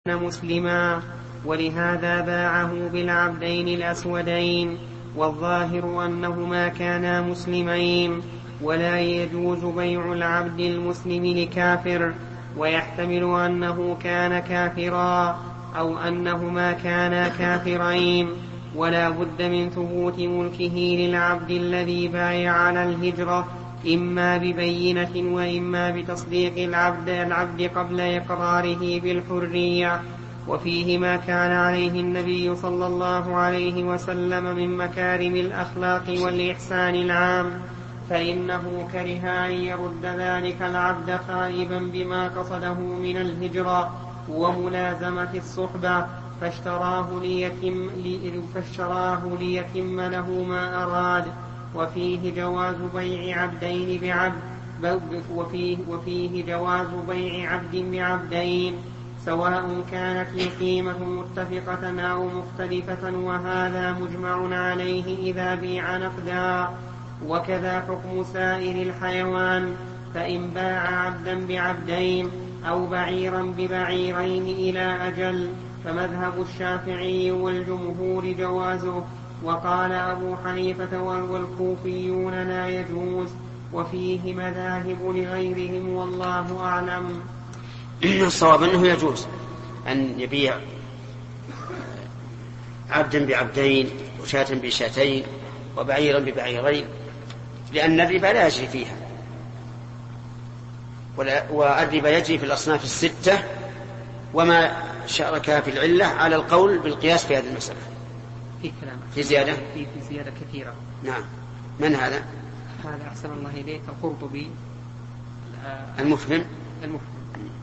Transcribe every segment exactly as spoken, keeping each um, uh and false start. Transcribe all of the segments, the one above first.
مسلما، ولهذا باعه بالعبدين الأسودين، والظاهر أنهما كانا مسلمين، ولا يجوز بيع العبد المسلم لكافر، ويحتمل أنه كان كافرا أو أنهما كانا كافرين، ولا بد من ثبوت ملكه للعبد الذي بايع على الهجرة، إما ببينة وإما بتصديق العبد العبد قبل إقراره بالحرية. وفيه ما كان عليه النبي صلى الله عليه وسلم من مكارم الأخلاق والإحسان العام، فإنه كره أن يرد ذلك العبد خائبا بما قصده من الهجرة وملازمة الصحبة، فاشتراه ليتم, فاشتراه ليتم له ما أراد. وفيه جواز بيع عبدين بعبد وفيه, وفيه جواز بيع عبد بعبدين سواء كانت القيمة متفقة أو مختلفة، وهذا مجمع عليه إذا بيع نقدا. وكذا حكم سائر الحيوان، فإن باع عبدا بعبدين أو بعيرا ببعيرين إلى أجل فمذهب الشافعي والجمهور جوازه، وقال أبو حنيفة والكوفيون لا يجوز، وفيه مذاهب لغيرهم والله أعلم. الصواب أنه يجوز أن يبيع عبدا بعبدين وشاة بشاتين وبعيرا ببعيرين، لأن الربا لا يجري فيها، والربا يجري في الأصناف الستة، وما شارك في العلة على القول بالقياس في هذه المسألة. في كلام في زيادة في, في زيادة كثيرة. نعم. من هذا؟ هذا أحسن الله إليك القرطبي المفهم. المفهم.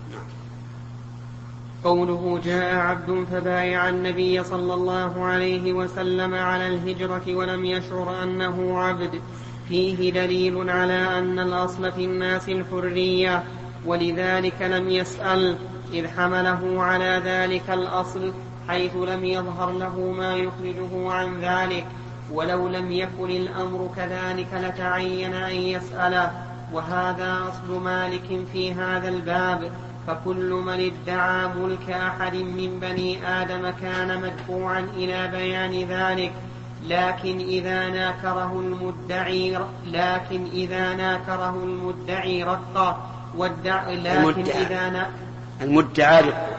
قوله جاء عبد فبايع النبي صلى الله عليه وسلم على الهجرة ولم يشعر أنه عبد، فيه دليل على أن الأصل في الناس الحرية، ولذلك لم يسأل إذ حمله على ذلك الأصل، حيث لم يظهر له ما يخرجه عن ذلك. ولو لم يكن الأمر كذلك لتعين أن يسأله، وهذا أصل مالك في هذا الباب. فكل من ادعى ملك أحد من بني آدم كان مدفوعا إلى بيان ذلك، لكن إذا ناكره المدعي لكن إذا ناكره المدعي رق والدع لكن إذا نا المدعى رق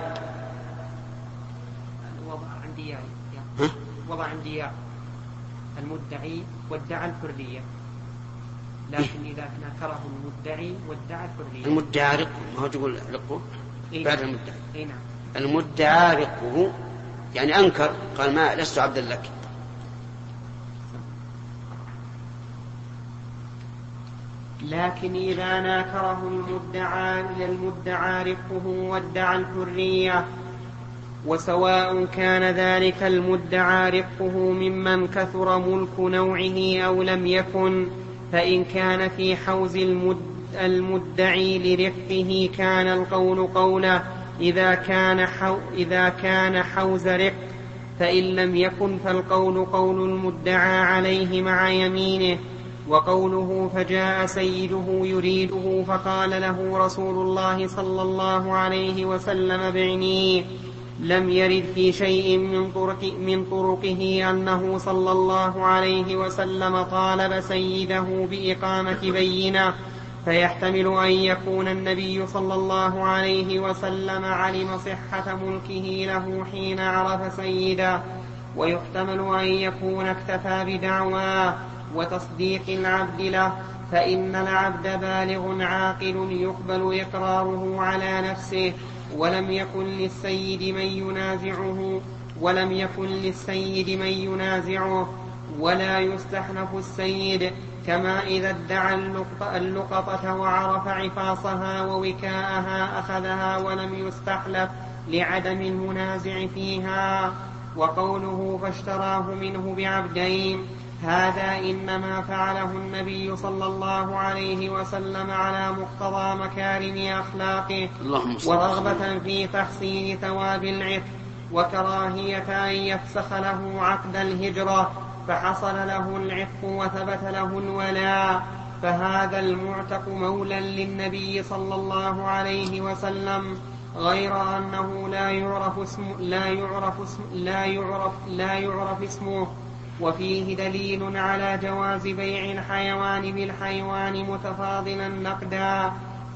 وضع عندي وضع عندي المدعي وادعى الحرية، لكن إذا ناكره المدعي وادعى الحرية. المدعى رق ما هو تقول رقه بعد المدعي. إيه نعم. المدعى رقه يعني أنكر، قال ما لست عبدا لك. لكن إذا ناكره المدعى للمدعى رقه وادعى الحرية، وسواء كان ذلك المدعى رقه ممن كثر ملك نوعه أو لم يكن، فإن كان في حوز المدعي لرقه كان القول قوله إذا كان, حو إذا كان حوز رق، فإن لم يكن فالقول قول المدعى عليه مع يمينه. وقوله فجاء سيده يريده فقال له رسول الله صلى الله عليه وسلم بعنيه، لم يرد في شيء من, طرق من طرقه أنه صلى الله عليه وسلم طالب سيده بإقامة بينة، فيحتمل أن يكون النبي صلى الله عليه وسلم علم صحة ملكه له حين عرف سيده، ويحتمل أن يكون اكتفى بدعواه وتصديق العبد له، فإن العبد بالغ عاقل يقبل إقراره على نفسه، ولم يكن للسيد من ينازعه ولم يكن للسيد من ينازعه ولا يستحنف السيد، كما إذا ادعى اللقطة وعرف عفاصها ووكاءها أخذها ولم يستحلف لعدم المنازع فيها. وقوله فاشتراه منه بعبدين، هذا إنما فعله النبي صلى الله عليه وسلم على مقتضى مكارم أخلاقه ورغبة في تحصيل ثواب العتق، وكراهية أن يفسخ له عقد الهجرة فحصل له العتق وثبت له الولاء، فهذا المعتق مولى للنبي صلى الله عليه وسلم، غير أنه لا يعرف اسم لا يعرف اسم لا يعرف لا يعرف اسمه. وفيه دليل على جواز بيع الحيوان بالحيوان متفاضلا نقدا،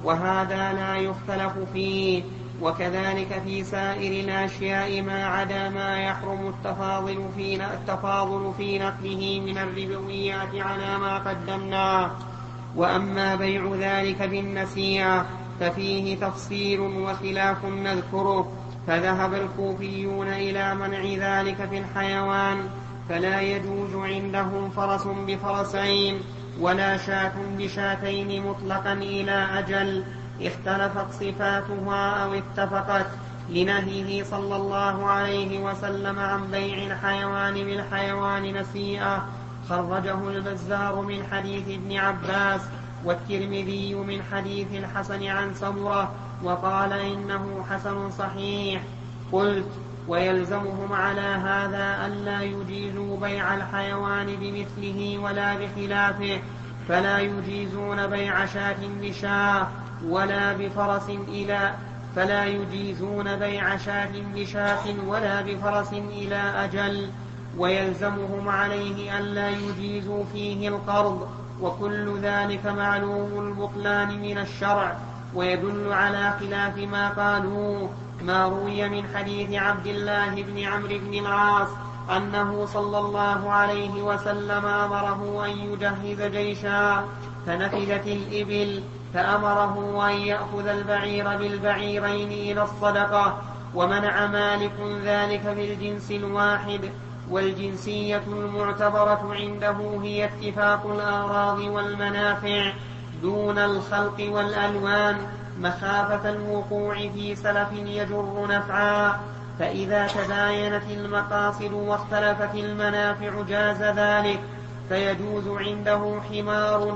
وهذا لا يختلف فيه. وكذلك في سائر الأشياء ما عدا ما يحرم التفاضل في التفاضل في نقله من الربويات على ما قدمنا. وأما بيع ذلك بالنسيئة ففيه تفصيل وخلاف نذكره. فذهب الكوفيون إلى منع ذلك في الحيوان، فلا يجوز عندهم فرس بفرسين ولا شاة بشاتين مطلقا إلى أجل اختلفت صفاتها أو اتفقت، لنهيه صلى الله عليه وسلم عن بيع الحيوان بالحيوان نسيئة. خرجه البزار من حديث ابن عباس، والترمذي من حديث الحسن عن سمرة، وقال إنه حسن صحيح. قلت: ويلزمهم على هذا ألا يجيزوا بيع الحيوان بمثله ولا بخلافه، فلا يجيزون بيع شاة بشاة ولا بفرس إلى فلا يجيزون بيع شاة بشاة ولا بفرس إلى أجل. ويلزمهم عليه ألا يجيزوا فيه القرض، وكل ذلك معلوم البطلان من الشرع. ويدل على خلاف ما قالوه ما روي من حديث عبد الله بن عمرو بن العاص أنه صلى الله عليه وسلم أمره أن يجهز جيشا فنفذت الإبل، فأمره أن يأخذ البعير بالبعيرين إلى الصدقة. ومنع مالك ذلك بالجنس الواحد. والجنسية المعتبرة عنده هي اتفاق الأغراض والمنافع دون الخلق والألوان، مخافة الوقوع في سلف يجر نفعا. فإذا تباينت المقاصد واختلفت المنافع جاز ذلك. فيجوز عنده حمار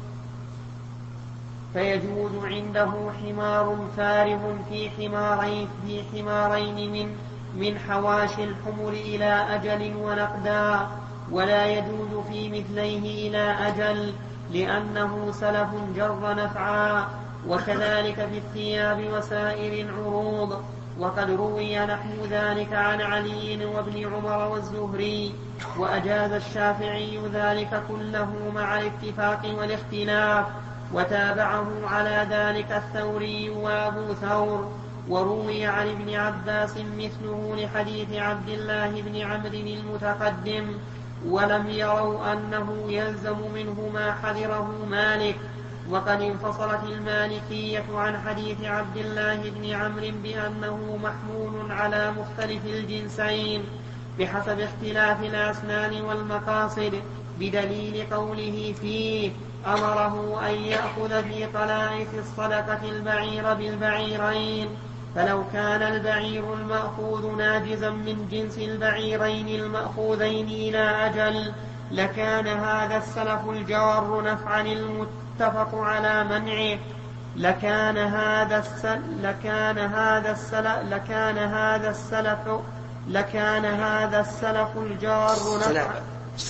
فيجوز عنده حمار فارغ في حمارين في حمارين من من حواشي الحمر إلى أجل ونقدا، ولا يجوز في مثليه إلى أجل لأنه سلف جر نفعا. وكذلك في الثياب وسائر العروض. وقد روي نحو ذلك عن علي وابن عمر والزهري، وأجاز الشافعي ذلك كله مع الاتفاق والاختلاف، وتابعه على ذلك الثوري وأبو ثور. وروي عن ابن عباس مثله لحديث عبد الله بن عمرو المتقدم، ولم يروا أنه يلزم منه ما حذره مالك. وقد انفصلت المالكية عن حديث عبد الله بن عمرو بأنه محمول على مختلف الجنسين بحسب اختلاف الأسنان والمقاصد، بدليل قوله فيه: أمره أن يأخذ في طلائف الصدقة البعير بالبعيرين. فلو كان البعير المأخوذ ناجزا من جنس البعيرين المأخوذين إلى أجل لكان هذا السلف الجار نفعا المتفق على منعه. لكان هذا السلف لكان هذا السلف لكان هذا السلف لكان هذا السلف الجار نفعا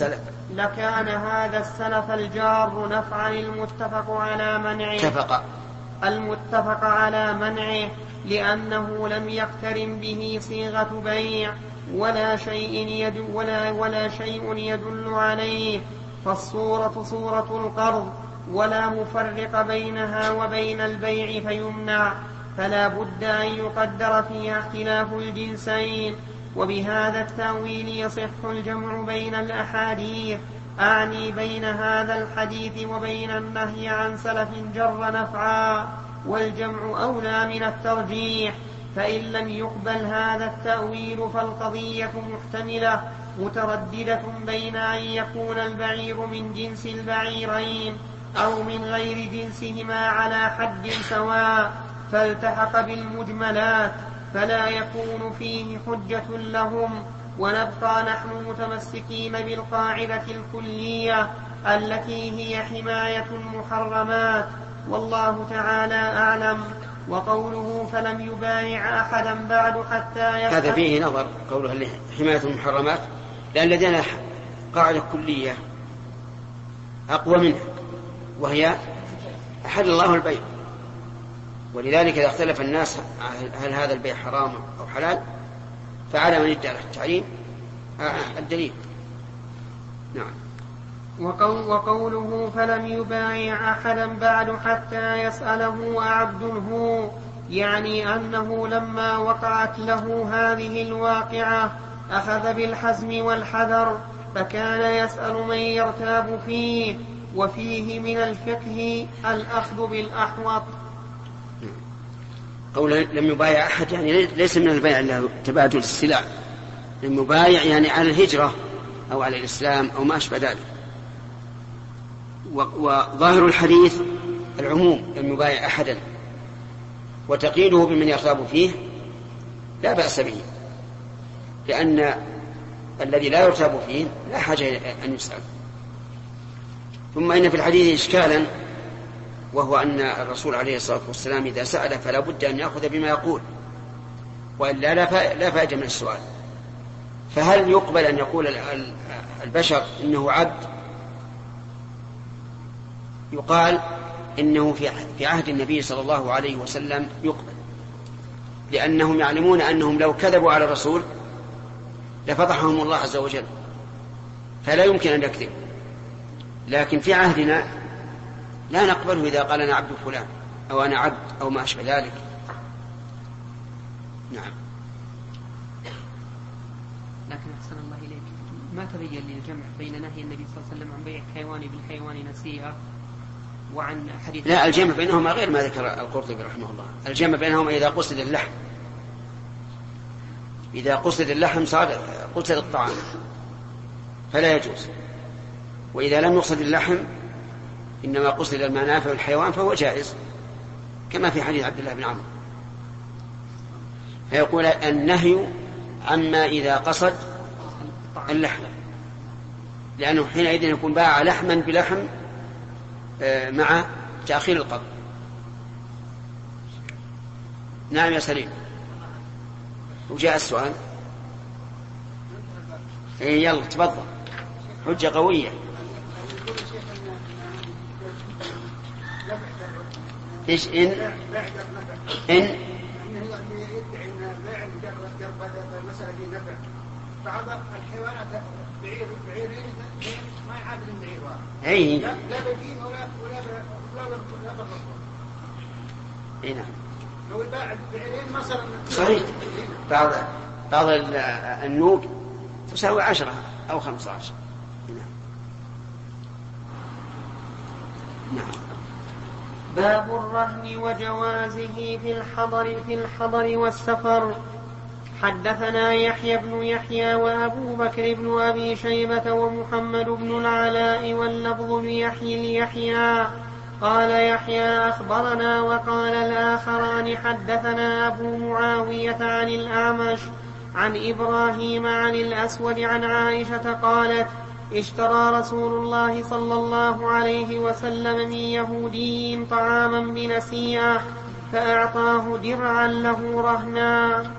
لكان هذا السلف الجار نفعا المتفق على منعه اتفق المتفق على منعه لأنه لم يقترن به صيغة بيع ولا شيء يدل, ولا ولا شيء يدل عليه، فالصورة صورة القرض ولا مفرق بينها وبين البيع فيمنع، فلا بد أن يقدر فيها اختلاف الجنسين. وبهذا التأويل يصح الجمع بين الأحاديث، أعني بين هذا الحديث وبين النهي عن سلف جر نفعا، والجمع أولى من الترجيح. فإن لم يقبل هذا التأويل فالقضية محتملة مترددة بين أن يكون البعير من جنس البعيرين أو من غير جنسهما على حد سواء، فالتحق بالمجملات فلا يكون فيه حجة لهم. ونبقى نحن متمسكين بالقاعدة الكلية التي هي حماية المحرمات، والله تعالى أعلم. وقوله فلم يبايع أحدا بعد حتى يفعل، هذا فيه نظر قوله حماية المحرمات، لأن لدينا قاعدة كلية أقوى منها، وهي أحل الله البيع، ولذلك إذا اختلف الناس هل هذا البيع حرام أو حلال فعلى من ادعى التحريم الدليل. نعم. وقوله فلم يبايع أحدا بعد حتى يسأله أعبد هو، يعني أنه لما وقعت له هذه الواقعة أخذ بالحزم والحذر، فكان يسأل من يرتاب فيه، وفيه من الفقه الأخذ بالأحوط. قول لم يبايع أحد يعني ليس من البيع إلا تبادل السلع، لم يبايع يعني على الهجرة أو على الإسلام أو ما أشبه ذلك. وظاهر الحديث العموم لم يبايع أحدا، وتقييده بمن يرتاب فيه لا بأس به، لأن الذي لا يرتاب فيه لا حاجة أن يسأل. ثم إن في الحديث إشكالا، وهو أن الرسول عليه الصلاة والسلام إذا سأل فلا بد أن يأخذ بما يقول، وإلا لا فائدة من السؤال. فهل يقبل أن يقول البشر إنه عبد؟ يقال إنه في عهد النبي صلى الله عليه وسلم يقبل، لأنهم يعلمون أنهم لو كذبوا على الرسول لفضحهم الله عز وجل، فلا يمكن أن يكذب. لكن في عهدنا لا نقبله إذا قال أنا عبد فلان أو أنا عبد أو ما أشبه ذلك. نعم. لكن أحسن الله إليك، ما تبين لي الجمع بين نهي النبي صلى الله عليه وسلم عن بيع الحيوان بالحيوان نسيئة وعن حديث؟ لا، الجمع بينهما غير ما ذكر القرطبي رحمه الله. الجمع بينهما إذا قصد اللحم، إذا قصد اللحم صار قصد الطعام فلا يجوز، وإذا لم يقصد اللحم إنما قصد المنافع والحيوان فهو جائز، كما في حديث عبد الله بن عمرو. فيقول النهي عما إذا قصد اللحم، لأنه حينئذ يكون باع لحما بلحم مع تأخير القبض. نعم يا سليم، وجاء السؤال. إيه يلا تفضل، حجة قوية. إيش إن إن بعض الحيوانات بعير بعيرين ما يعادل البعير واحد. أي لا بدين ولا ولا ولا ولا بالرطب. أي نعم. لو الباع بعيرين مثلا. صحيح. بعض بعض النوق تساوي عشرة أو خمسة عشر. نعم. نعم. باب الرهن وجوازه في الحضر في الحضر والسفر. حدثنا يحيى بن يحيى وأبو بكر بن أبي شيبة ومحمد بن العلاء واللفظ ليحيى ليحيى قال يحيى أخبرنا، وقال الآخران حدثنا أبو معاوية عن الأعمش عن إبراهيم عن الأسود عن عائشة قالت اشترى رسول الله صلى الله عليه وسلم من يهودي طعاما بنسيئة فأعطاه درعا له رهنا.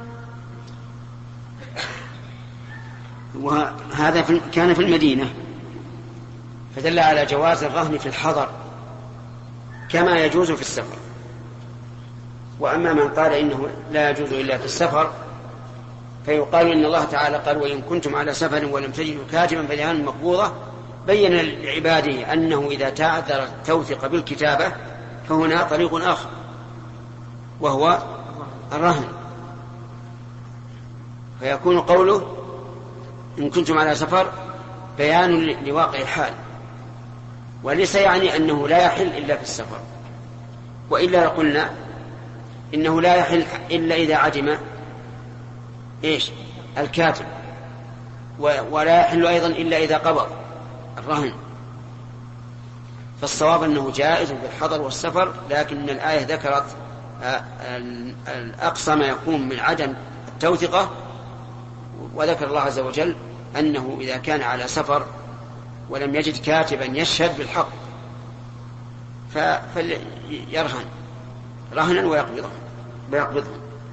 وهذا كان في المدينة، فدل على جواز الرهن في الحضر كما يجوز في السفر. وأما من قال إنه لا يجوز إلا في السفر فيقال إن الله تعالى قال وإن كنتم على سفر ولم تجدوا كاتبا فرهان مقبوضة، بين لعباده أنه إذا تعذر التوثيق بالكتابة فهنا طريق آخر وهو الرهن. فيكون قوله إن كنتم على سفر بيان لواقع الحال، وليس يعني أنه لا يحل إلا في السفر، وإلا قلنا إنه لا يحل إلا إذا عدم إيش الكاتب، ولا يحل أيضا إلا إذا قبض الرهن. فالصواب أنه جائز في الحضر والسفر، لكن الآية ذكرت الأقصى ما يكون من عدم التوثقة، وذكر الله عز وجل أنه إذا كان على سفر ولم يجد كاتبا يشهد بالحق فليرهن رهنا ويقبضه ويقبضه.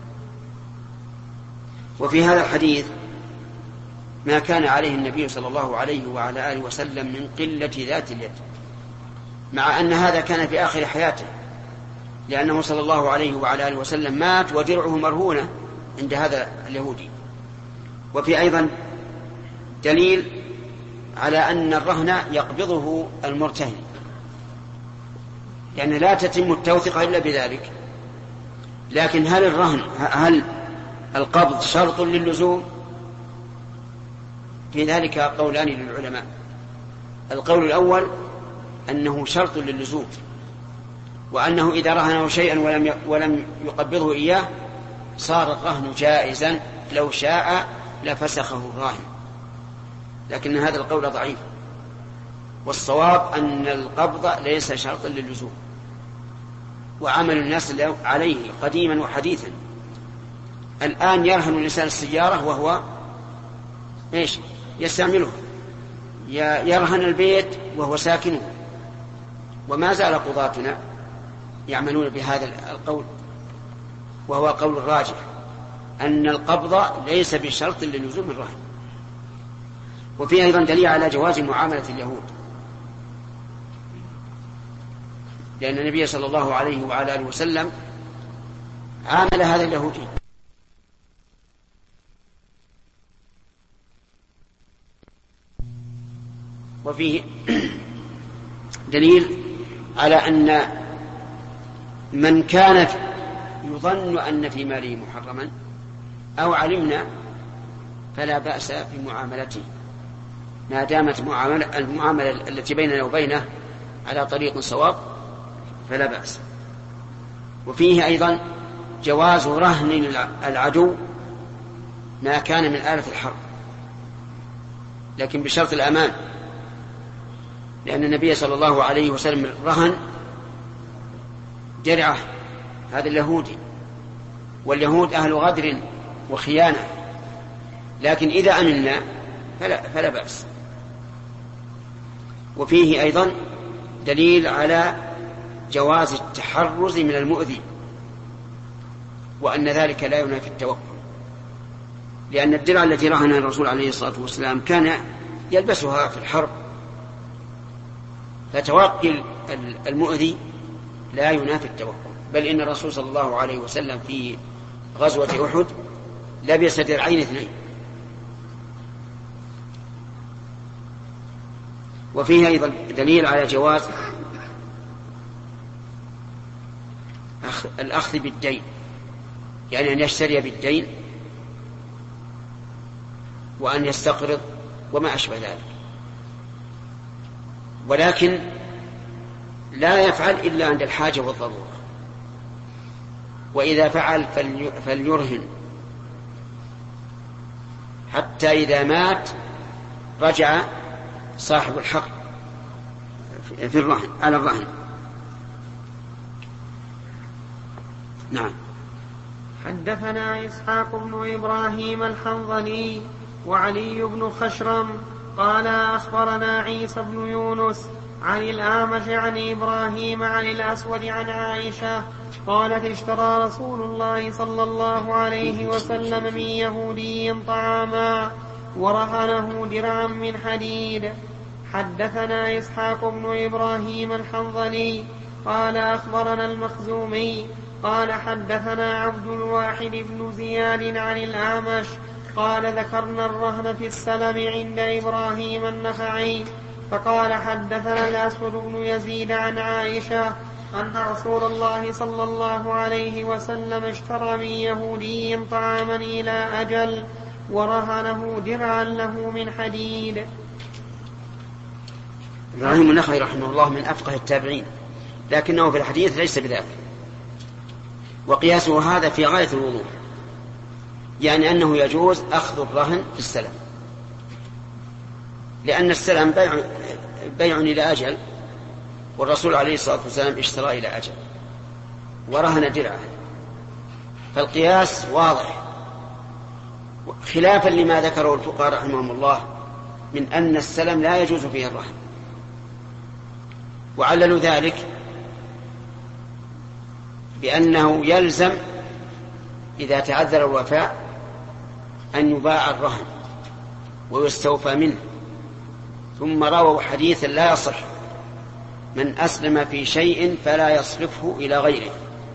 وفي هذا الحديث ما كان عليه النبي صلى الله عليه وعلى آله وسلم من قلة ذات اليد، مع أن هذا كان في آخر حياته لأنه صلى الله عليه وعلى آله وسلم مات ودرعه مرهونة عند هذا اليهودي. وفي أيضا دليل على أن الرهن يقبضه المرتهن، لأن لا تتم التوثيق إلا بذلك. لكن هل الرهن هل القبض شرط للزوم؟ في ذلك قولان للعلماء. القول الأول أنه شرط للزوم، وأنه إذا رهنه شيئا ولم ولم يقبضه إياه صار الرهن جائزا، لو شاء لفسخه الراهن، لكن هذا القول ضعيف، والصواب أن القبض ليس شرطا للزوم، وعمل الناس عليه قديما وحديثا. الآن يرهن الإنسان السيارة وهو إيش يستعمله، يرهن البيت وهو ساكنه، وما زال قضاتنا يعملون بهذا القول، وهو قول الراجح أن القبض ليس بشرط للزوم الرهن. وفيه أيضا دليل على جواز معاملة اليهود، لأن النبي صلى الله عليه وعلى آله وسلم عامل هذا اليهودي. وفيه دليل على أن من كانت يظن أن في ماله محرما أو علمنا فلا بأس بمعاملته، ما دامت المعاملة التي بيننا وبينه على طريق صواب فلا بأس. وفيه أيضا جواز رهن العدو ما كان من آلة الحرب، لكن بشرط الأمان، لأن النبي صلى الله عليه وسلم رهن درعه هذا اليهودي، واليهود أهل غدر وخيانة، لكن إذا أمنا فلا, فلا بأس. وفيه أيضا دليل على جواز التحرز من المؤذي، وأن ذلك لا ينافي التوكل، لأن الدرع التي رهنها الرسول عليه الصلاة والسلام كان يلبسها في الحرب، فتوكل المؤذي لا ينافي التوكل، بل إن الرسول صلى الله عليه وسلم في غزوة أحد لبس درعين اثنين. وفيه أيضا دليل على جواز الأخذ بالدين، يعني أن يشتري بالدين وأن يستقرض وما أشبه ذلك، ولكن لا يفعل إلا عند الحاجة والضرورة، وإذا فعل فليرهن حتى إذا مات رجع صاحب الحق في الرهن على الرهن. نعم. حدثنا إسحاق بن إبراهيم الحنظلي وعلي بن خشرم قال أخبرنا عيسى بن يونس عن الأعمش عن إبراهيم عن الأسود عن عائشة قالت اشترى رسول الله صلى الله عليه وسلم من يهودي طعاما ورهنه درعا من حديد. حدثنا إسحاق بن إبراهيم الحنظلي قال أخبرنا المخزومي قال حدثنا عبد الواحد بن زياد عن الأعمش قال ذكرنا الرهن في السلم عند إبراهيم النخعي فقال حدثنا الأسود بن يزيد عن عائشة أن رسول الله صلى الله عليه وسلم اشترى من يهودي طعاما إلى أجل ورهنه درعا له من حديد. إبراهيم النخعي رحمه الله من أفقه التابعين، لكنه في الحديث ليس بذلك، وقياسه هذا في غاية الوضوح، يعني أنه يجوز أخذ الرهن في السلم، لأن السلم بيع, بيع إلى أجل، والرسول عليه الصلاة والسلام اشترى إلى أجل ورهن درعه، فالقياس واضح، خلافا لما ذكره الفقهاء رحمهم الله من أن السلم لا يجوز فيه الرهن، وعللوا ذلك بأنه يلزم إذا تعذر الوفاء أن يباع الرهن ويستوفى منه. ثم رووا حديثا لا يصح من أسلم في شيء فلا يصرفه إلى غيره،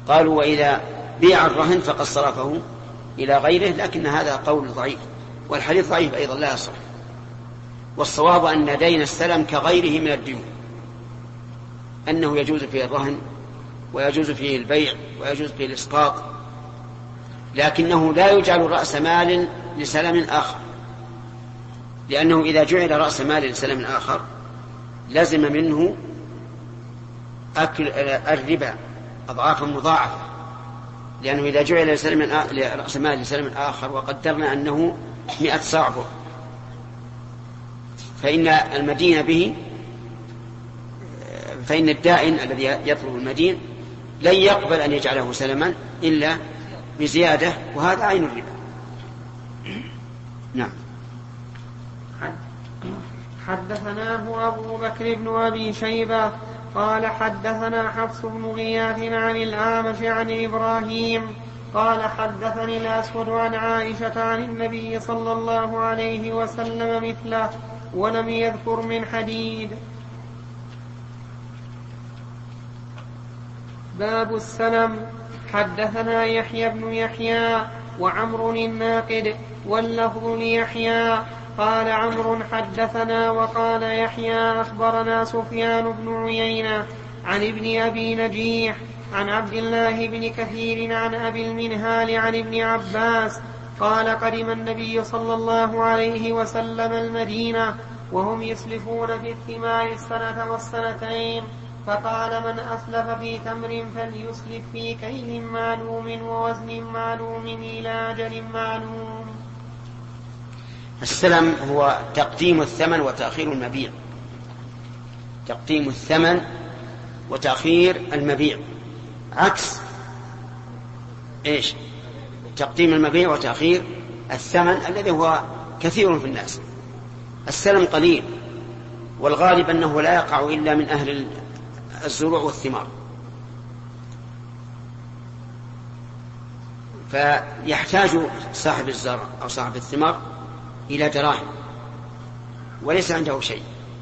قالوا وإذا بيع الرهن فقد صرفه إلى غيره، لكن هذا قول ضعيف، والحديث ضعيف أيضا لا يصح. والصواب أن دين السلم كغيره من الديون، أنه يجوز فيه الرهن ويجوز فيه البيع ويجوز فيه الإسقاط، لكنه لا يجعل رأس مال لسلم آخر، لأنه إذا جعل رأس مال لسلم آخر لازم منه أكل الربا أضعافا مضاعفة، لأنه إذا جعل لسلم رأس مال لسلم آخر وقدرنا أنه مئة صاع بر، فإن المدين به فإن الدائن الذي يطلب المدين لن يقبل أن يجعله سلما إلا بزيادة، وهذا عين الربا. نعم. حدثناه أبو بكر بن أبي شيبة قال حدثنا حفص بن غياث عن الأعمش عن إبراهيم قال حدثني الأسود عن عائشة عن النبي صلى الله عليه وسلم مثله ولم يذكر من حديد. باب السلم. حدثنا يحيى بن يحيى وعمر الناقد واللفظ ليحيى قال عمرو حدثنا وقال يحيى أخبرنا سفيان بن عيينة عن ابن أبي نجيح عن عبد الله بن كثير عن أبي المنهال عن ابن عباس قال قدم النبي صلى الله عليه وسلم المدينة وهم يسلفون في الثمار السنة والسنتين، فقال من أسلف في تمر فليسلف في كيل معلوم ووزن معلوم إلى أجل معلوم. السلم هو تقديم الثمن وتأخير المبيع، تقديم الثمن وتأخير المبيع، عكس إيش؟ تقديم المبيع وتأخير الثمن الذي هو كثير في الناس. السلم قليل، والغالب أنه لا يقع إلا من أهل الزروع والثمار، فيحتاج صاحب الزرع أو صاحب الثمار إلى دراهم وليس عنده شيء،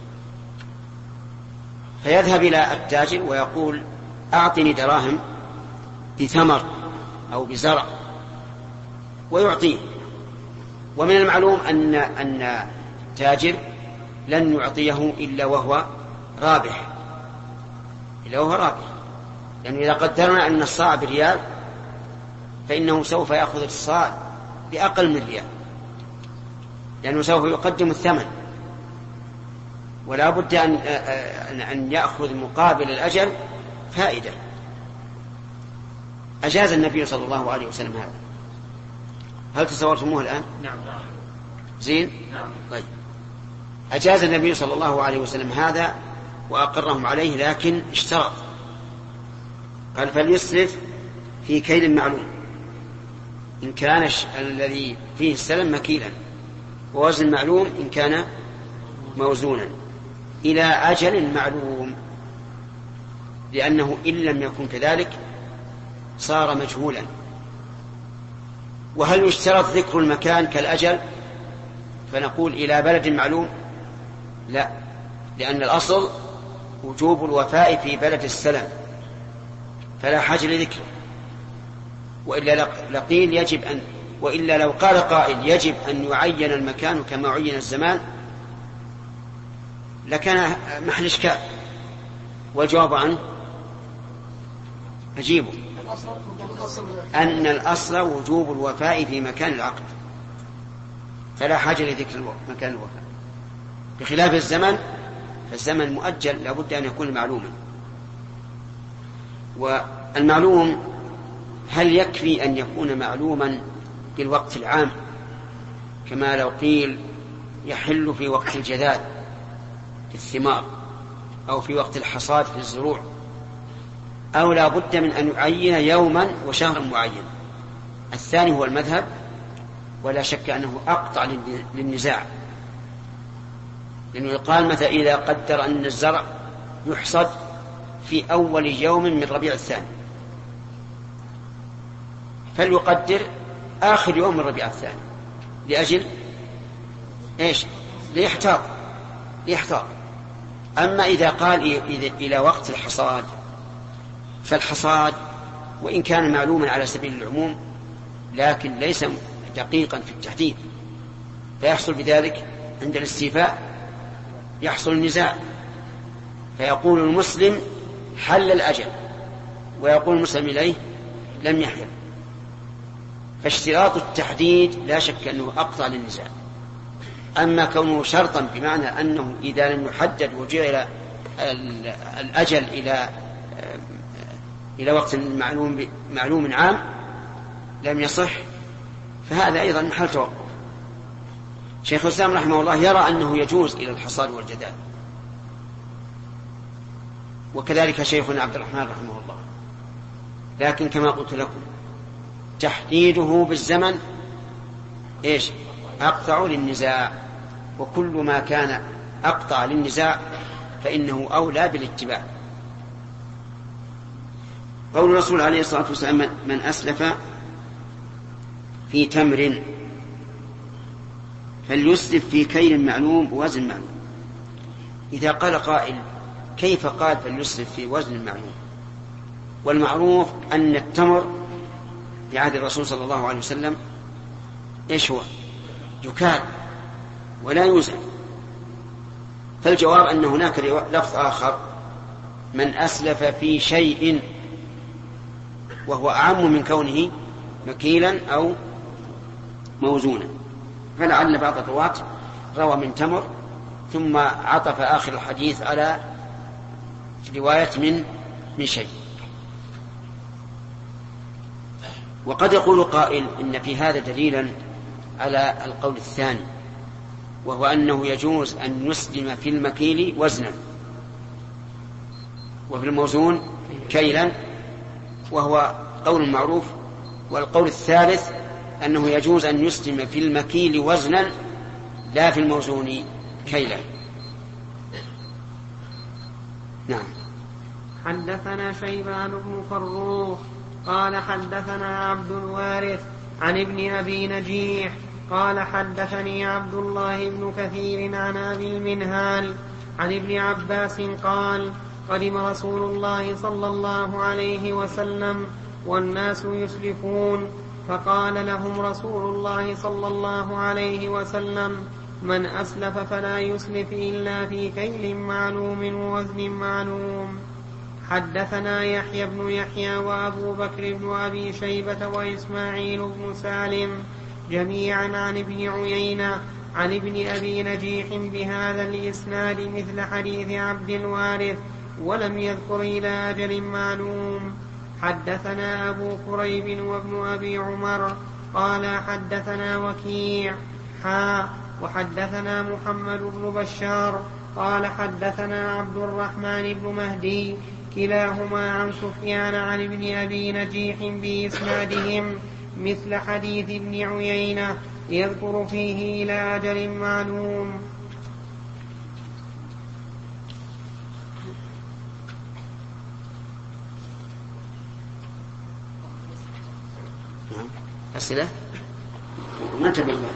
فيذهب إلى التاجر ويقول أعطني دراهم بثمر أو بزرع ويعطيه. ومن المعلوم أن أن تاجر لن يعطيه إلا وهو رابح، إلا وهو رابح، لأنه إذا قدرنا أن الصاع بريال فإنه سوف يأخذ الصاع بأقل من ريال، لأنه سوف يقدم الثمن، ولا بد أن أن يأخذ مقابل الأجل فائدة. أجاز النبي صلى الله عليه وسلم هذا. هل تصورتموه الآن؟ نعم. زين؟ نعم. طيب. أجاز النبي صلى الله عليه وسلم هذا وأقرهم عليه، لكن اشترط، قال فليسلف في كيل معلوم إن كان الذي فيه السلم مكيلا، ووزن معلوم إن كان موزونا، إلى أجل معلوم، لأنه إن لم يكن كذلك صار مجهولا. وهل يشترط ذكر المكان كالأجل فنقول إلى بلد معلوم؟ لا، لأن الأصل وجوب الوفاء في بلد السلم فلا حاجة لذكره، وإلا لقيل يجب أن وإلا لو قال قائل يجب أن يعين المكان كما عين الزمان لكان محل إشكال، والجواب عنه أجيبه أن الأصل وجوب الوفاء في مكان العقد فلا حاجة لذكر مكان الوفاء، بخلاف الزمن فالزمن مؤجل لا بد أن يكون معلوما. والمعلوم هل يكفي أن يكون معلوما بالوقت العام كما لو قيل يحل في وقت الجذاذ في الثمار أو في وقت الحصاد في الزروع، أو لا بد من أن يعين يوما وشهرا معين؟ الثاني هو المذهب، ولا شك أنه أقطع للنزاع، لأنه يقال مثلا إذا قدر أن الزرع يحصد في أول يوم من ربيع الثاني فليقدر آخر يوم من ربيع الثاني لأجل إيش؟ ليحتاط ليحتاط. أما إذا قال إلى وقت الحصاد فالحصاد وإن كان معلوما على سبيل العموم لكن ليس دقيقا في التحديد، فيحصل بذلك عند الاستيفاء يحصل النزاع، فيقول المسلم حل الأجل ويقول المسلم إليه لم يحل. فاشتراط التحديد لا شك أنه أقطع للنزاع. أما كونه شرطا بمعنى أنه إذا لم يحدد وجعل الأجل إلى إلى وقت معلوم معلوم عام لم يصح، فهذا أيضا محل توقف. شيخ الإسلام رحمه الله يرى أنه يجوز إلى الحصاد والجدال، وكذلك شيخنا عبد الرحمن رحمه الله، لكن كما قلت لكم تحديده بالزمن إيش أقطع للنزاع، وكل ما كان أقطع للنزاع فإنه أولى بالاتباع. قول الرسول عليه الصلاة والسلام من أسلف في تمر فليسلف في كيل معلوم ووزن معلوم. إذا قال قائل كيف قال فليسلف في وزن معلوم؟ والمعروف أن التمر في عهد الرسول صلى الله عليه وسلم إيش هو؟ يكال ولا يوزن. فالجواب أن هناك لفظ آخر من أسلف في شيء، وهو أعم من كونه مكيلا أو موزونا. فلعل بعض الرواة روى من تمر ثم عطف آخر الحديث على رواية من من شيء. وقد يقول قائل إن في هذا دليلا على القول الثاني، وهو أنه يجوز أن يسلم في المكيل وزنا وفي الموزون كيلا، وهو قول معروف. والقول الثالث أنه يجوز أن يسلم في المكيل وزنا لا في الموزون كيلا. نعم. حدثنا شيبان بن فروخ قال حدثنا عبد الوارث عن ابن أبي نجيح قال حدثني عبد الله بن كثير عن أبي المنهال عن ابن عباس قال قدم رسول الله صلى الله عليه وسلم والناس يسلفون، فقال لهم رسول الله صلى الله عليه وسلم من أسلف فلا يسلف إلا في كيل معلوم ووزن معلوم. حدثنا يحيى بن يحيى وأبو بكر بن أبي شيبة وإسماعيل بن سالم جميعا عن ابن عيينة عن ابن أبي نجيح بهذا الإسناد مثل حديث عبد الوارث ولم يذكر إلى أجل معلوم. حدثنا أبو كريب وابن أبي عمر قال حدثنا وكيع حا وحدثنا محمد بن بشار قال حدثنا عبد الرحمن بن مهدي كلاهما عن سفيان عن ابن أبي نجيح بإسنادهم مثل حديث ابن عيينة يذكر فيه إلى أجل معلوم. أسئلة؟ ما انتبه الله.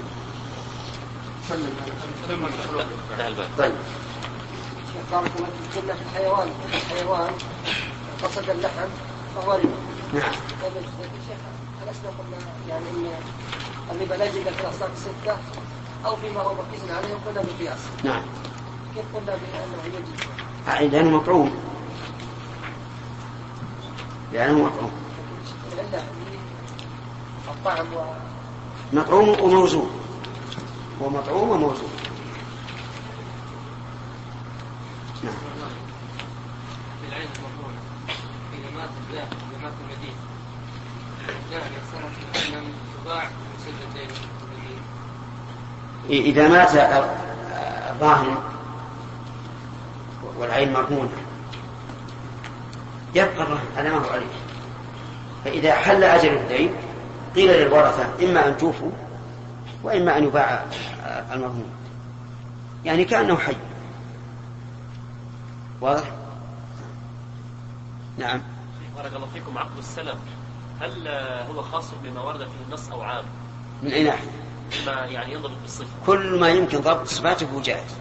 طيب. قالت قلنا في الحيوان الحيوان قصد اللحم فهو ربا. نعم. طيب الشيخ ألسنا قلنا يعني إن الربا لا يوجد في الأصناف الستة أو فيما هو مقيس عليه قلنا بالقياس. نعم. كيف قلنا بأنه يجب؟ لأنه مطعوم. لأنه مطعوم. الطعم و... مطعوم وموزون. هو مطعوم وموزون. نعم. بالعين المطعومة إذا مات الزاه إذا مات المدين جاء الإحسان أن تباع مسدتين إذا مات الراهن والعين مرهونة يبقى الرهن على ما هو عليه. فإذا حل أجل الدين قيل للورثة إما أن توفوا وإما أن يباع المرهون، يعني كأنه حي. واضح؟ نعم. بارك الله فيكم. عقد السلم هل هو خاص بما ورد فيه النص أو عام؟ من أي ناحية؟ ما يعني ينضبط بالصفة. كل ما يمكن ضبط صفاته جائز.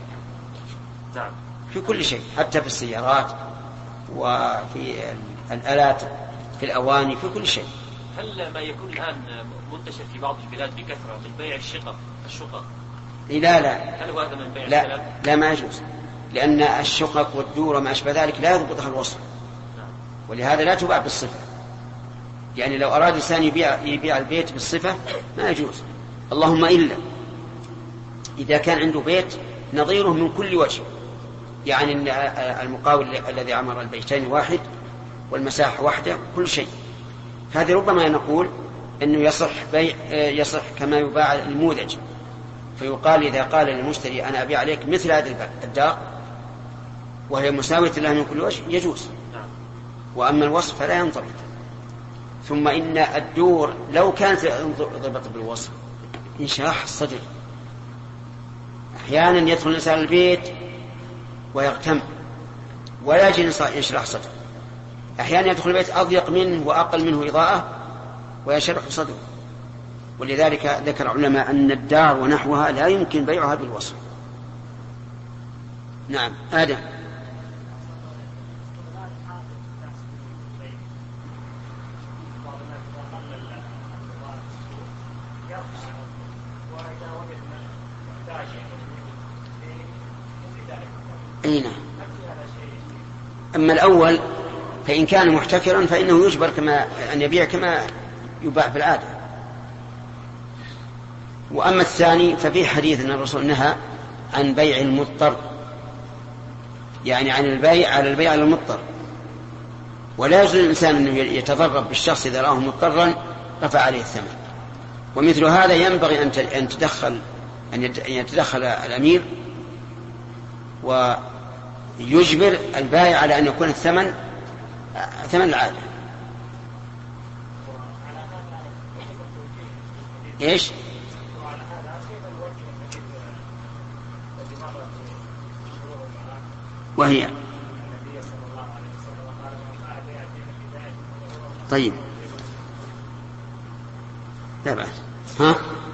نعم. في كل شيء، حتى في السيارات وفي الآلات في الأواني في كل شيء. هل ما يكون الآن منتشر في بعض البلاد بكثرة من بيع الشقق الشقق؟ لا لا. هل هو هذا من بيع لا السلام؟ لا ما يجوز، لأن الشقق والدور وما أشبه ذلك لا يضبطها الوصف، ولهذا لا تباع بالصفة. يعني لو أراد إنسان يبيع, يبيع البيت بالصفة ما يجوز، اللهم إلا إذا كان عنده بيت نظيره من كل وجه، يعني المقاول الذي عمر البيتين واحد والمساحة واحدة كل شيء، هذه ربما نقول أنه يصح بيع يصح كما يباع الموذج، فيقال إذا قال للمشتري أنا أبيع عليك مثل هذه الدار وهي مساوية لها من كل وجه يجوز، وأما الوصف فلا ينضبط. ثم إن الدور لو كانت ضبط بالوصف انشراح الصدر، أحيانا يدخل الإنسان البيت ويغتم ولا يجد انشراح صدر، أحيانا يدخل البيت أضيق منه وأقل منه إضاءة ويشرح صدره. ولذلك ذكر العلماء أن الدار ونحوها لا يمكن بيعها بالوصف. نعم آدم. أين؟ أما الأول فإن كان محتكرا فإنه يجبر كما أن يبيع كما يباع في العادة. وأما الثاني ففي حديث أن الرسول نهى عن بيع المضطر، يعني عن البيع على البيع على المضطر، ولا يجوز الإنسان أن يتضرر بالشخص إذا رآه مضطرا رفع عليه الثمن. ومثل هذا ينبغي أن تدخل أن يتدخل الأمير ويجبر البائع على أن يكون الثمن ثمن العادة. إيش؟ وهي طيب لا بأس. ها؟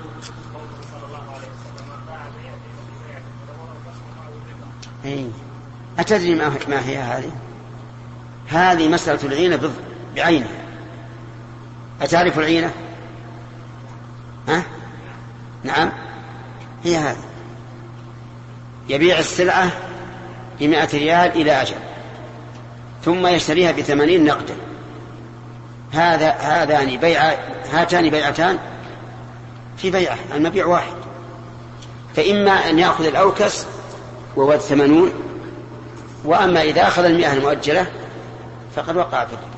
أي أتدري ما هي هذه؟ هذه مسألة العينة بعينها. أتعرف العينة؟ ها؟ نعم هي هذه، يبيع السلعة بمائة ريال إلى أجل ثم يشتريها بثمانين نقدا. هذا هذان بيع هاتان بيعتان في بيعة، المبيع واحد، فإما أن يأخذ الأوكس وهو ثمانون، وأما إذا أخذ المئة المؤجلة فقد وقع في الربا.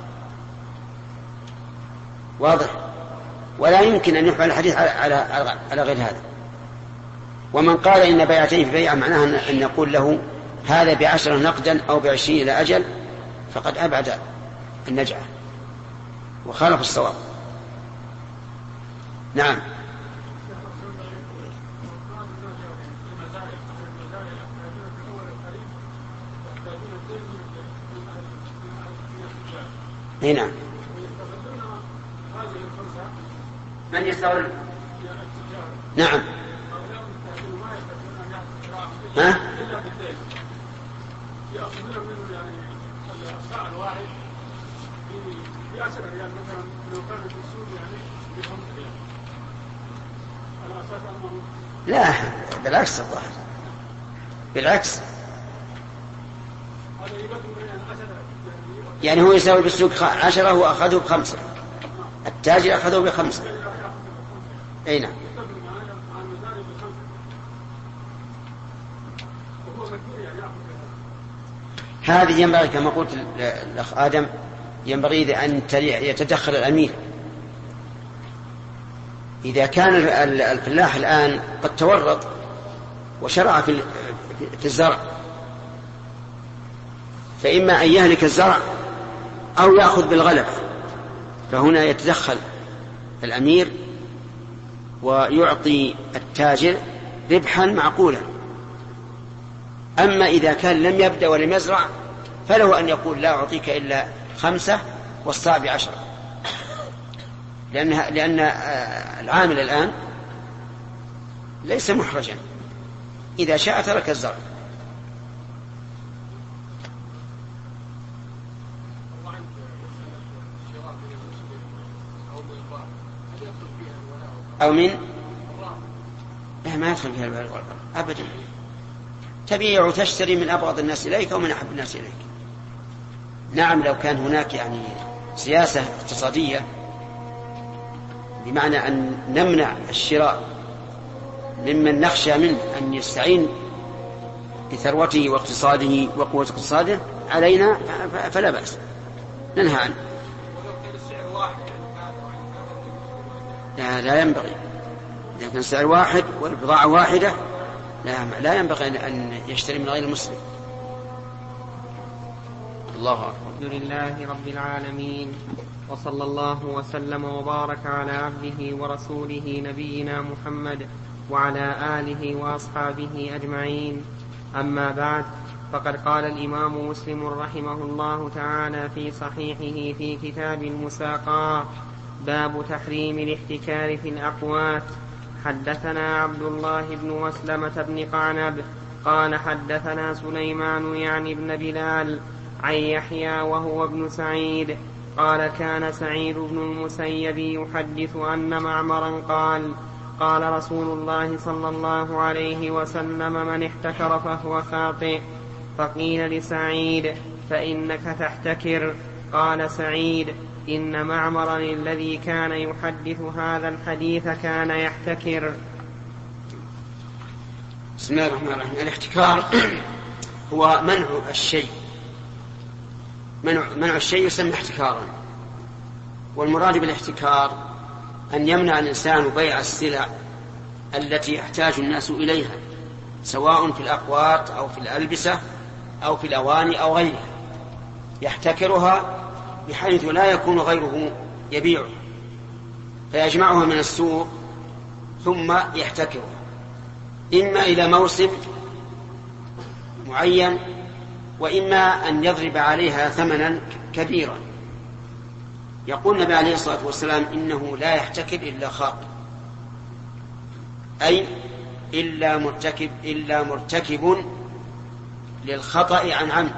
واضح؟ ولا يمكن أن يحمل الحديث على على غير هذا. ومن قال إن بيعتين في بيعة معناها أن نقول له هذا بعشرة نقدا أو بعشرين إلى أجل فقد أبعد النجعة وخالف الصواب. نعم. هنا من يستورد؟ نعم. ها؟ لا بالعكس الظاهر، بالعكس يعني هو يساوي بالسوق عشرة وأخذه بخمسة، التاجر أخذه بخمسة. أي نعم. هذه ينبغي كما قلت الأخ آدم، ينبغي أن يتدخل الأمير. إذا كان الفلاح الآن قد تورط وشرع في الزرع، فإما أن يهلك الزرع أو يأخذ بالغلب، فهنا يتدخل الأمير ويعطي التاجر ربحا معقولا. أما إذا كان لم يبدأ ولم يزرع فله أن يقول لا أعطيك إلا خمسة والصعب عشرة، لأن, لأن العامل الآن ليس محرجا، إذا شاء ترك الزرع. أو من لا ما يدخل فيها البيع والغرر أبدا. تبيع وتشتري من أبغض الناس إليك أو من أحب الناس إليك. نعم لو كان هناك يعني سياسة اقتصادية بمعنى أن نمنع الشراء ممن نخشى منه أن يستعين بثروته واقتصاده وقوة اقتصاده علينا فلا بأس ننهى عنه. لا, لا ينبغي إذا كان السعر واحد والبضاعة واحدة لا, لا ينبغي أن يشتري من غير المسلم. الله أكبر. الحمد لله رب العالمين وصلى الله وسلم وبارك على عبده ورسوله نبينا محمد وعلى آله وأصحابه أجمعين. أما بعد فقد قال الإمام مسلم رحمه الله تعالى في صحيحه في كتاب المساقات باب تحريم الاحتكار في الأقوات. حدثنا عبد الله بن مسلمة بن قعنب قال حدثنا سليمان يعني بن بلال عن يحيى وهو ابن سعيد قال كان سعيد بن المسيب يحدث أن معمرا قال قال رسول الله صلى الله عليه وسلم من احتكر فهو خاطئ. فقيل لسعيد فإنك تحتكر. قال سعيد إن معمرا الذي كان يحدث هذا الحديث كان يحتكر. بسم الله الرحمن الرحيم. الاحتكار هو منع الشيء منع, منع الشيء يسمى احتكارا. والمراد بالاحتكار أن يمنع الإنسان بيع السلع التي يحتاج الناس إليها سواء في الأقوات أو في الألبسة أو في الأواني أو غيرها، يحتكرها بحيث لا يكون غيره يبيعه فيجمعها من السوق ثم يحتكرها إما إلى موسم معين وإما أن يضرب عليها ثمنا كبيرا. يقول النبي عليه الصلاة والسلام إنه لا يحتكر إلا خاطئ، أي إلا مرتكب إلا مرتكب للخطأ عن عمد.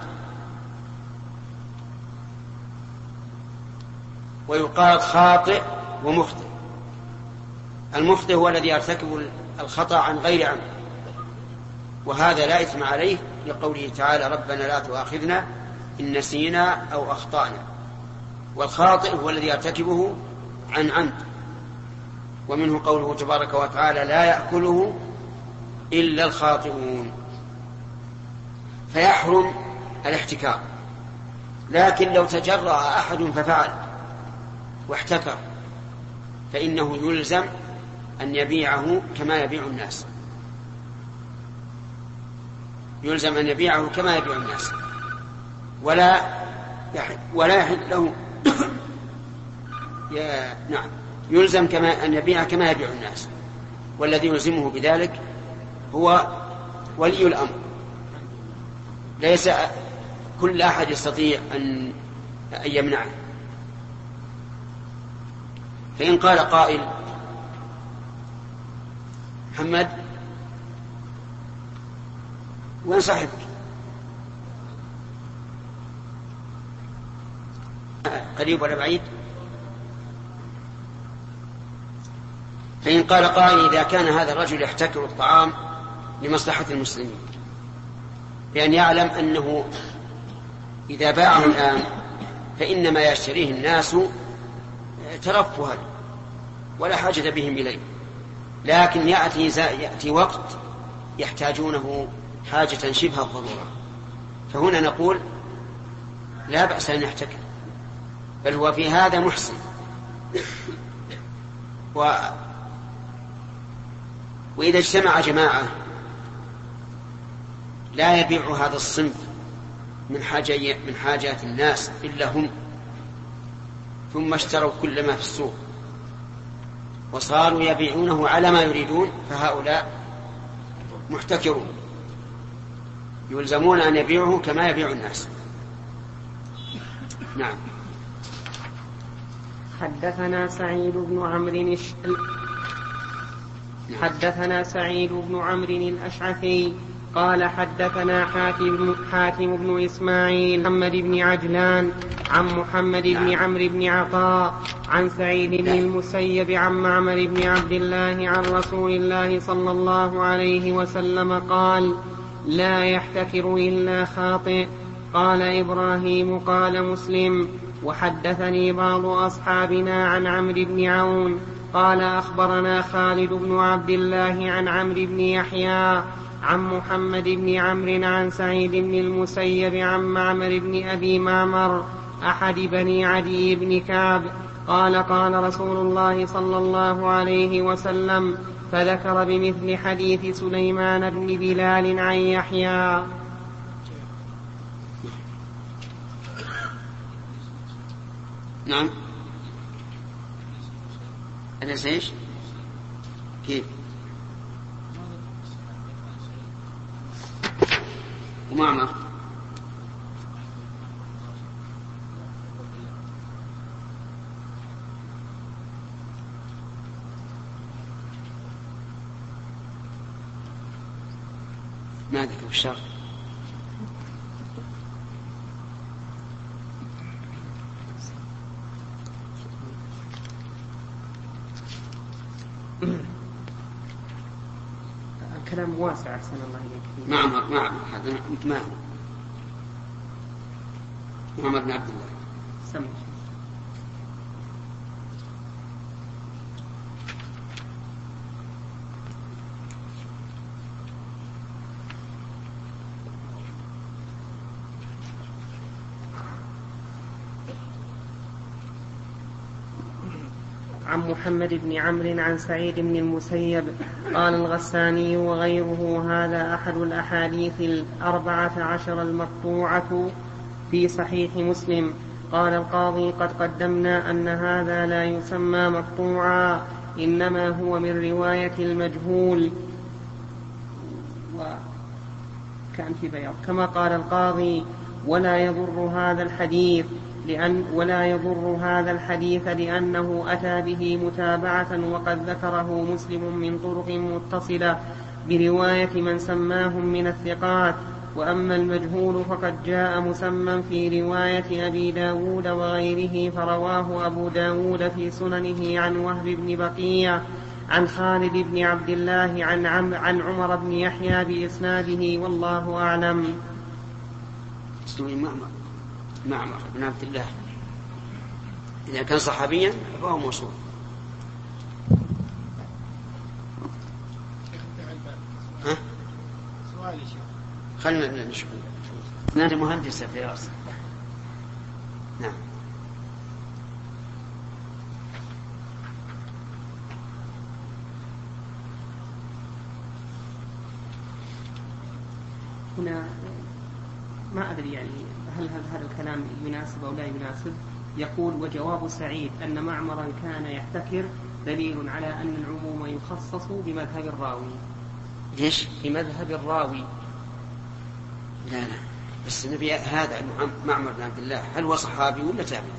ويقال خاطئ ومخطئ. المخطئ هو الذي يرتكب الخطأ عن غير عمد، وهذا لا إثم عليه لقوله تعالى ربنا لا تؤاخذنا إن نسينا أو أخطأنا. والخاطئ هو الذي يرتكبه عن عمد، ومنه قوله تبارك وتعالى لا يأكله إلا الخاطئون. فيحرم الاحتكار. لكن لو تجرأ أحد ففعل واحتكر فإنه يلزم أن يبيعه كما يبيع الناس يلزم أن يبيعه كما يبيع الناس ولا يحل ولا يحل له يا نعم يلزم كما أن يبيع كما يبيع الناس. والذي يلزمه بذلك هو ولي الأمر، ليس كل أحد يستطيع أن يمنعه. فإن قال قائل محمد وين صاحبك؟ قريب ولا بعيد؟ فإن قال قائل إذا كان هذا الرجل يحتكر الطعام لمصلحة المسلمين لأن يعلم أنه إذا باعه الآن فإنما يشتريه الناس ترفها ولا حاجة بهم إليه، لكن يأتي, يأتي وقت يحتاجونه حاجة شبه الضرورة، فهنا نقول لا بأس أن يحتكر، بل هو في هذا محسن. و... وإذا اجتمع جماعة لا يبيع هذا الصنف من حاجة من حاجات الناس إلا هم، ثم اشتروا كل ما في السوق وصاروا يبيعونه على ما يريدون، فهؤلاء محتكرون يلزمون أن يبيعه كما يبيع الناس. نعم. حدثنا سعيد بن عمرو حدثنا سعيد بن عمرو الأشعثي قال حدثنا حاتم, حاتم بن إسماعيل محمد بن عجلان عن محمد بن عمرو بن عطاء عن سعيد بن المسيب عن معمر بن عبد الله عن رسول الله صلى الله عليه وسلم قال لا يحتكر إلا خاطئ. قال إبراهيم قال مسلم وحدثني بعض أصحابنا عن عمرو بن عون قال أخبرنا خالد بن عبد الله عن عمرو بن يحيى عن محمد بن عمرو عن سعيد بن المسيب عن معمر بن أبي معمر أحد بني عدي بن كعب قال قال رسول الله صلى الله عليه وسلم فذكر بمثل حديث سليمان بن بلال عن يحيى. نعم أنا سيش كيف ومعمر ما ذكر الشر الكلام واسع أحسن الله إليك. معمر معمر هذا معمر معمر بن عبد الله سمع. عن محمد بن عمرو عن سعيد بن المسيب قال الغساني وغيره هذا أحد الأحاديث الأربعة عشر المقطوعة في صحيح مسلم. قال القاضي قد قدمنا أن هذا لا يسمى مقطوعا إنما هو من رواية المجهول وكان في بياض كما قال القاضي ولا يضر هذا الحديث لأن ولا يضر هذا الحديث لأنه أتى به متابعة وقد ذكره مسلم من طرق متصلة برواية من سماهم من الثقات. وأما المجهول فقد جاء مسمى في رواية أبي داود وغيره فرواه أبو داود في سننه عن وهب بن بقية عن خالد بن عبد الله عن, عم عن عمر بن يحيى بإسناده والله أعلم. معمر معمر بن عبد الله إذا كان صحابيا فهو موصول. ها؟ سؤالي شيخ خلنا نشوف أنت مهندس في رأسك. نعم هنا ما أدري يعني هل هذا الكلام يناسب أو لا يناسب. يقول وجواب سعيد أن معمرا كان يحتكر دليل على أن العموم يخصص بمذهب الراوي. ليش؟ بمذهب الراوي. لا لا بس النبي هذا معمر بن عبد الله هل هو صحابي ولا تابعي؟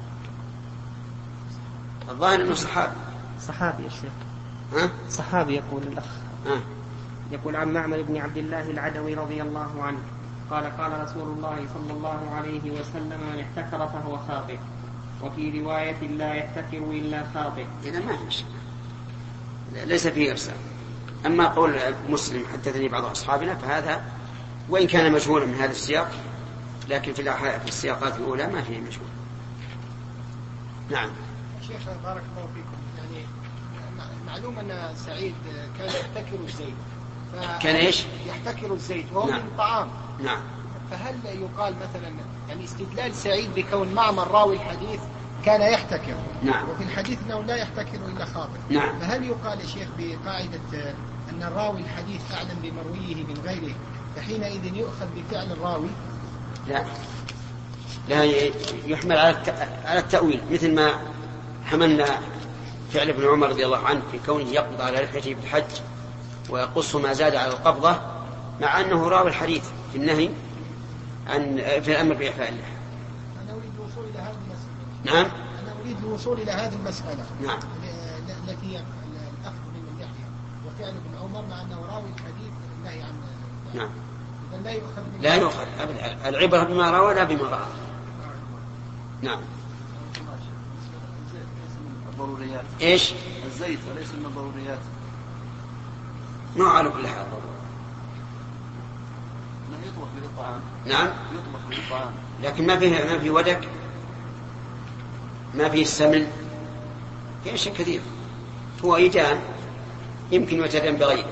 الظاهر أنه صحابي. صحابي يا شيخ. ها؟ صحابي يقول الأخ. ها؟ يقول عن معمر بن عبد الله العدوي رضي الله عنه قال قال رسول الله صلى الله عليه وسلم من احتكر فهو خاطئ وفي رواية لا يحتكر إلا خاطئ. إذا ما فيش ليس فيه إرسال. أما قول مسلم حدثني بعض أصحابنا فهذا وإن كان مجهولا من هذا السياق لكن في في السياقات الأولى ما فيه مجهول. نعم شيخ بارك الله فيكم. يعني معلوم أن سعيد كان يحتكر الزيت كان إيش؟ يحتكر الزيت وهو نعم. من الطعام. نعم. فهل يقال مثلا يعني استدلال سعيد بكون معمر راوي الحديث كان يحتكر نعم. وفي الحديث أنه لا يحتكر إلا خاطئ. نعم. فهل يقال يا شيخ بقاعدة أن الراوي الحديث أعلم بمرويه من غيره فحينئذ يؤخذ بفعل الراوي؟ لا لا يحمل على التأويل مثل ما حملنا فعل ابن عمر رضي الله عنه في كونه يقبض على لحيته بالحج ويقص ما زاد على القبضة مع أنه راوي الحديث في النهي عن في الأمر بإحفاء اللحى. أنا أريد الوصول إلى هذه المسألة. نعم. أنا أريد الوصول إلى هذه المسألة. نعم. التي الأخذ من اللحية وفعل ابن عمر مع أنه راوي الحديث النهي عن نعم لا يؤخذ أبدا، العبرة بما روى لا بما رأى. نعم. الضروريات ايش؟ الزيت وليس من الضروريات. ما على كل حال لا يطبخ به الطعام. نعم يطبخ به الطعام لكن ما فيه ما فيه ودك، ما فيه السمن، في أشياء كثير. هو إيجان يمكن يتدين بغيره.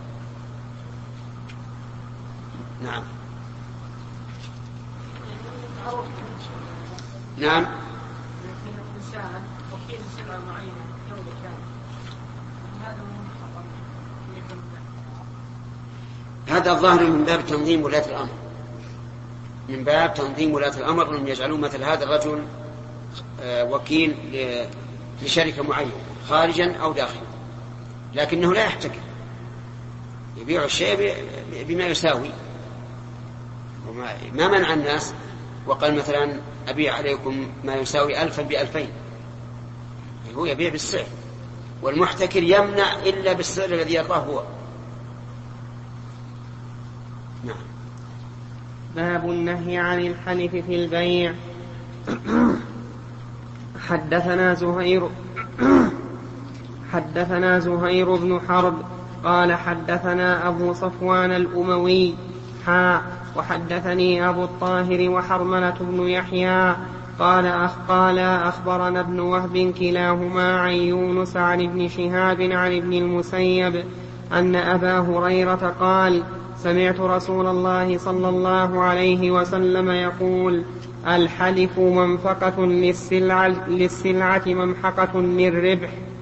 نعم نعم هذا الظاهر من باب تنظيم ولاة الأمر، من باب تنظيم ولاة الأمر أنهم يجعلون مثل هذا الرجل وكيل لشركة معينة خارجا أو داخلا، لكنه لا يحتكر، يبيع الشيء بما يساوي. ما منع الناس وقال مثلا أبيع عليكم ما يساوي ألفا بألفين، هو يبيع بالسعر، والمحتكر يمنع إلا بالسعر الذي يرضاه هو. نعم. باب النهي عن الحلف في البيع. حدثنا زهير حدثنا زهير بن حرب قال حدثنا أبو صفوان الأموي حا وحدثني أبو الطاهر وحرملة بن يحيى قال أخ قال أخبرنا ابن وهب كلاهما عن يونس عن ابن شهاب عن ابن المسيب أن أبا هريرة قال سمعت رسول الله صلى الله عليه وسلم يقول الحلف منفقة للسلعة, للسلعة ممحقة للربح